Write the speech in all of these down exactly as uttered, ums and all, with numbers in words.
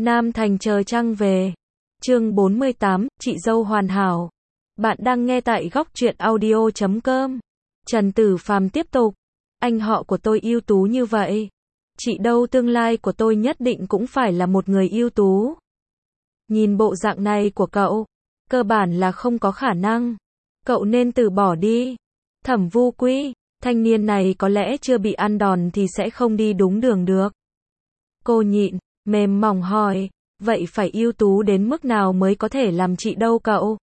Nam Thành chờ trăng về. Chương bốn mươi tám, chị dâu hoàn hảo. Bạn đang nghe tại góc truyện audio chấm com. Trần Tử Phàm tiếp tục. Anh họ của tôi ưu tú như vậy. Chị dâu tương lai của tôi nhất định cũng phải là một người ưu tú. Nhìn bộ dạng này của cậu, cơ bản là không có khả năng. Cậu nên từ bỏ đi. Thẩm Vu Quy, thanh niên này có lẽ chưa bị ăn đòn thì sẽ không đi đúng đường được. Cô nhịn, mềm mỏng hỏi, vậy phải ưu tú đến mức nào mới có thể làm chị dâu cậu?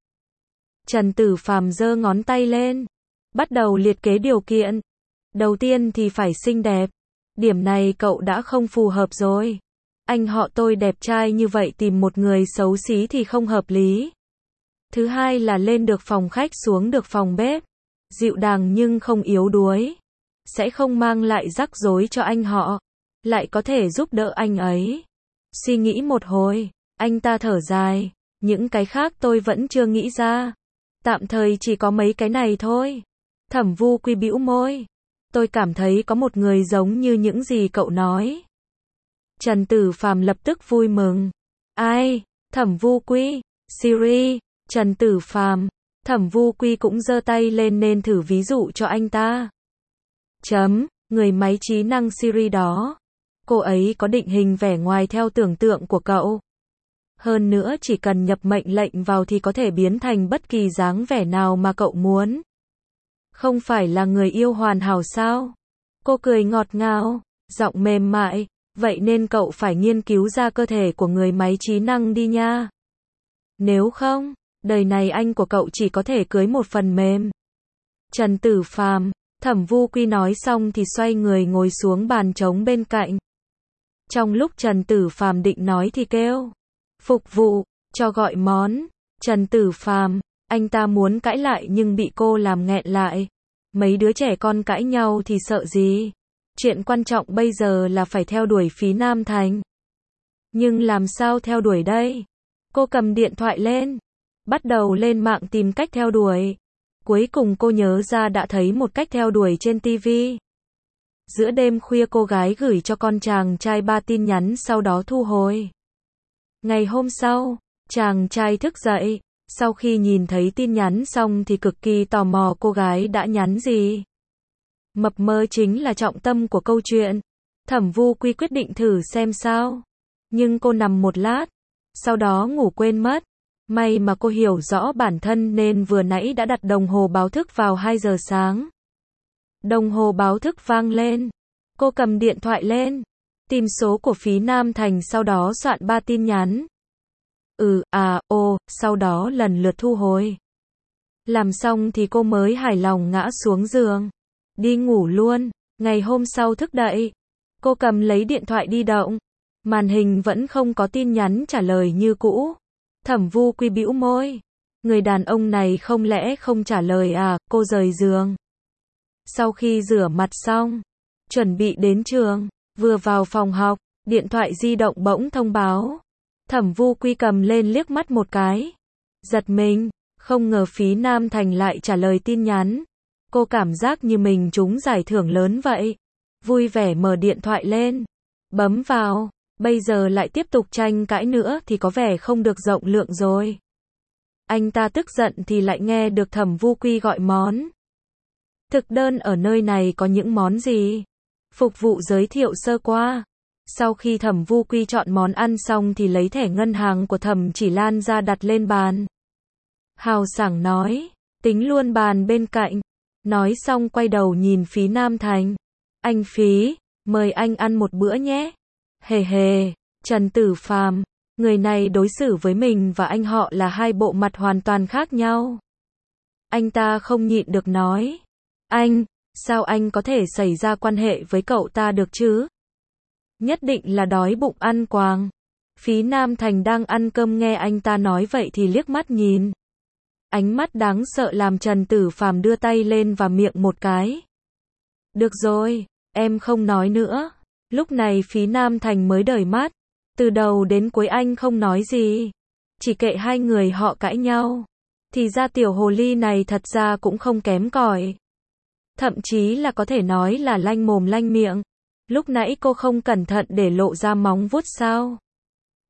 Trần Tử Phàm giơ ngón tay lên, bắt đầu liệt kê điều kiện. Đầu tiên thì phải xinh đẹp. Điểm này cậu đã không phù hợp rồi. Anh họ tôi đẹp trai như vậy tìm một người xấu xí thì không hợp lý. Thứ hai là lên được phòng khách xuống được phòng bếp. Dịu dàng nhưng không yếu đuối. Sẽ không mang lại rắc rối cho anh họ. Lại có thể giúp đỡ anh ấy. Suy nghĩ một hồi, anh ta thở dài. Những cái khác tôi vẫn chưa nghĩ ra. Tạm thời chỉ có mấy cái này thôi. Thẩm Vu Quy bĩu môi. Tôi cảm thấy có một người giống như những gì cậu nói. Trần Tử Phàm lập tức vui mừng. Ai? Thẩm Vu Quy, Siri, Trần Tử Phàm. Thẩm Vu Quy cũng giơ tay lên nên thử ví dụ cho anh ta. Chấm, người máy trí năng Siri đó. Cô ấy có định hình vẻ ngoài theo tưởng tượng của cậu. Hơn nữa chỉ cần nhập mệnh lệnh vào thì có thể biến thành bất kỳ dáng vẻ nào mà cậu muốn. Không phải là người yêu hoàn hảo sao? Cô cười ngọt ngào, giọng mềm mại, vậy nên cậu phải nghiên cứu ra cơ thể của người máy trí năng đi nha. Nếu không, đời này anh của cậu chỉ có thể cưới một phần mềm. Trần Tử Phàm, Thẩm Vu Quy nói xong thì xoay người ngồi xuống bàn trống bên cạnh. Trong lúc Trần Tử Phàm định nói thì kêu, phục vụ, cho gọi món. Trần Tử Phàm, anh ta muốn cãi lại nhưng bị cô làm nghẹn lại. Mấy đứa trẻ con cãi nhau thì sợ gì? Chuyện quan trọng bây giờ là phải theo đuổi Phí Nam Thành. Nhưng làm sao theo đuổi đây? Cô cầm điện thoại lên, bắt đầu lên mạng tìm cách theo đuổi. Cuối cùng cô nhớ ra đã thấy một cách theo đuổi trên ti vi. Giữa đêm khuya cô gái gửi cho con chàng trai ba tin nhắn sau đó thu hồi. Ngày hôm sau, chàng trai thức dậy. Sau khi nhìn thấy tin nhắn xong thì cực kỳ tò mò cô gái đã nhắn gì. Mập mờ chính là trọng tâm của câu chuyện. Thẩm Vu Quy quyết định thử xem sao. Nhưng cô nằm một lát, sau đó ngủ quên mất. May mà cô hiểu rõ bản thân nên vừa nãy đã đặt đồng hồ báo thức vào hai giờ sáng. Đồng hồ báo thức vang lên. Cô cầm điện thoại lên, tìm số của Phí Nam Thành sau đó soạn ba tin nhắn. Ừ, à, ô, sau đó lần lượt thu hồi. Làm xong thì cô mới hài lòng ngã xuống giường. Đi ngủ luôn. Ngày hôm sau thức dậy. Cô cầm lấy điện thoại di động. Màn hình vẫn không có tin nhắn trả lời như cũ. Thẩm Vu Quy bĩu môi. Người đàn ông này không lẽ không trả lời à, cô rời giường. Sau khi rửa mặt xong, chuẩn bị đến trường, vừa vào phòng học, điện thoại di động bỗng thông báo. Thẩm Vu Quy cầm lên liếc mắt một cái. Giật mình, không ngờ Phí Nam Thành lại trả lời tin nhắn. Cô cảm giác như mình trúng giải thưởng lớn vậy. Vui vẻ mở điện thoại lên. Bấm vào, bây giờ lại tiếp tục tranh cãi nữa thì có vẻ không được rộng lượng rồi. Anh ta tức giận thì lại nghe được Thẩm Vu Quy gọi món. Thực đơn ở nơi này có những món gì? Phục vụ giới thiệu sơ qua. Sau khi Thẩm Vu Quy chọn món ăn xong thì lấy thẻ ngân hàng của Thẩm Chỉ Lan ra đặt lên bàn. Hào sảng nói, tính luôn bàn bên cạnh. Nói xong quay đầu nhìn Phí Nam Thành. Anh Phí, mời anh ăn một bữa nhé. Hề hề, Trần Tử Phàm, người này đối xử với mình và anh họ là hai bộ mặt hoàn toàn khác nhau. Anh ta không nhịn được nói. Anh, sao anh có thể xảy ra quan hệ với cậu ta được chứ? Nhất định là đói bụng ăn quàng. Phí Nam Thành đang ăn cơm nghe anh ta nói vậy thì liếc mắt nhìn. Ánh mắt đáng sợ làm Trần Tử Phàm đưa tay lên và miệng một cái. Được rồi, em không nói nữa. Lúc này Phí Nam Thành mới đởi mắt. Từ đầu đến cuối anh không nói gì. Chỉ kệ hai người họ cãi nhau. Thì ra tiểu hồ ly này thật ra cũng không kém cỏi. Thậm chí là có thể nói là lanh mồm lanh miệng. Lúc nãy cô không cẩn thận để lộ ra móng vuốt sao?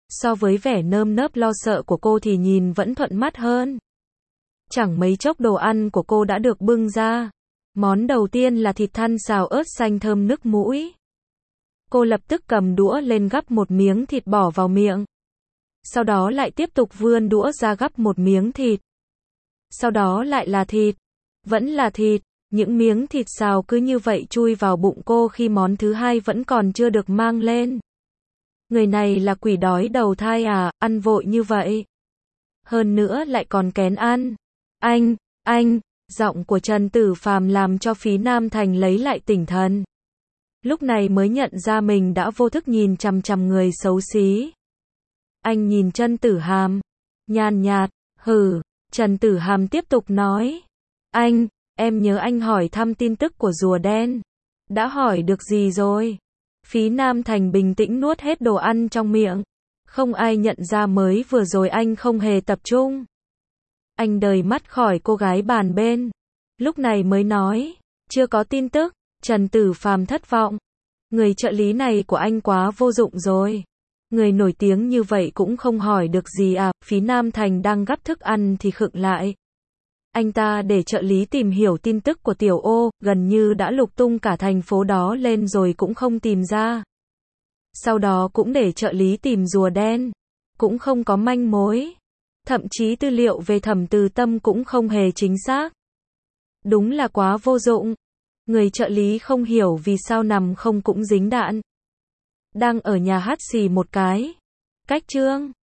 So với vẻ nơm nớp lo sợ của cô thì nhìn vẫn thuận mắt hơn. Chẳng mấy chốc đồ ăn của cô đã được bưng ra. Món đầu tiên là thịt thăn xào ớt xanh thơm nức mũi. Cô lập tức cầm đũa lên gắp một miếng thịt bỏ vào miệng. Sau đó lại tiếp tục vươn đũa ra gắp một miếng thịt. Sau đó lại là thịt. Vẫn là thịt. Những miếng thịt xào cứ như vậy chui vào bụng cô khi món thứ hai vẫn còn chưa được mang lên. Người này là quỷ đói đầu thai à, ăn vội như vậy. Hơn nữa lại còn kén ăn. Anh, anh, giọng của Trần Tử Phàm làm cho Phí Nam Thành lấy lại tỉnh thần. Lúc này mới nhận ra mình đã vô thức nhìn chằm chằm người xấu xí. Anh nhìn Trần Tử Hàm, nhàn nhạt, hừ, Trần Tử Hàm tiếp tục nói. Anh, em nhớ anh hỏi thăm tin tức của rùa đen. Đã hỏi được gì rồi? Phí Nam Thành bình tĩnh nuốt hết đồ ăn trong miệng. Không ai nhận ra mới vừa rồi anh không hề tập trung. Anh rời mắt khỏi cô gái bàn bên. Lúc này mới nói, chưa có tin tức. Trần Tử Phàm thất vọng. Người trợ lý này của anh quá vô dụng rồi. Người nổi tiếng như vậy cũng không hỏi được gì à. Phí Nam Thành đang gắp thức ăn thì khựng lại. Anh ta để trợ lý tìm hiểu tin tức của Tiểu Ô, gần như đã lục tung cả thành phố đó lên rồi cũng không tìm ra. Sau đó cũng để trợ lý tìm rùa đen. Cũng không có manh mối. Thậm chí tư liệu về Thẩm Từ Tâm cũng không hề chính xác. Đúng là quá vô dụng. Người trợ lý không hiểu vì sao nằm không cũng dính đạn. Đang ở nhà hắt xì một cái. Cách chương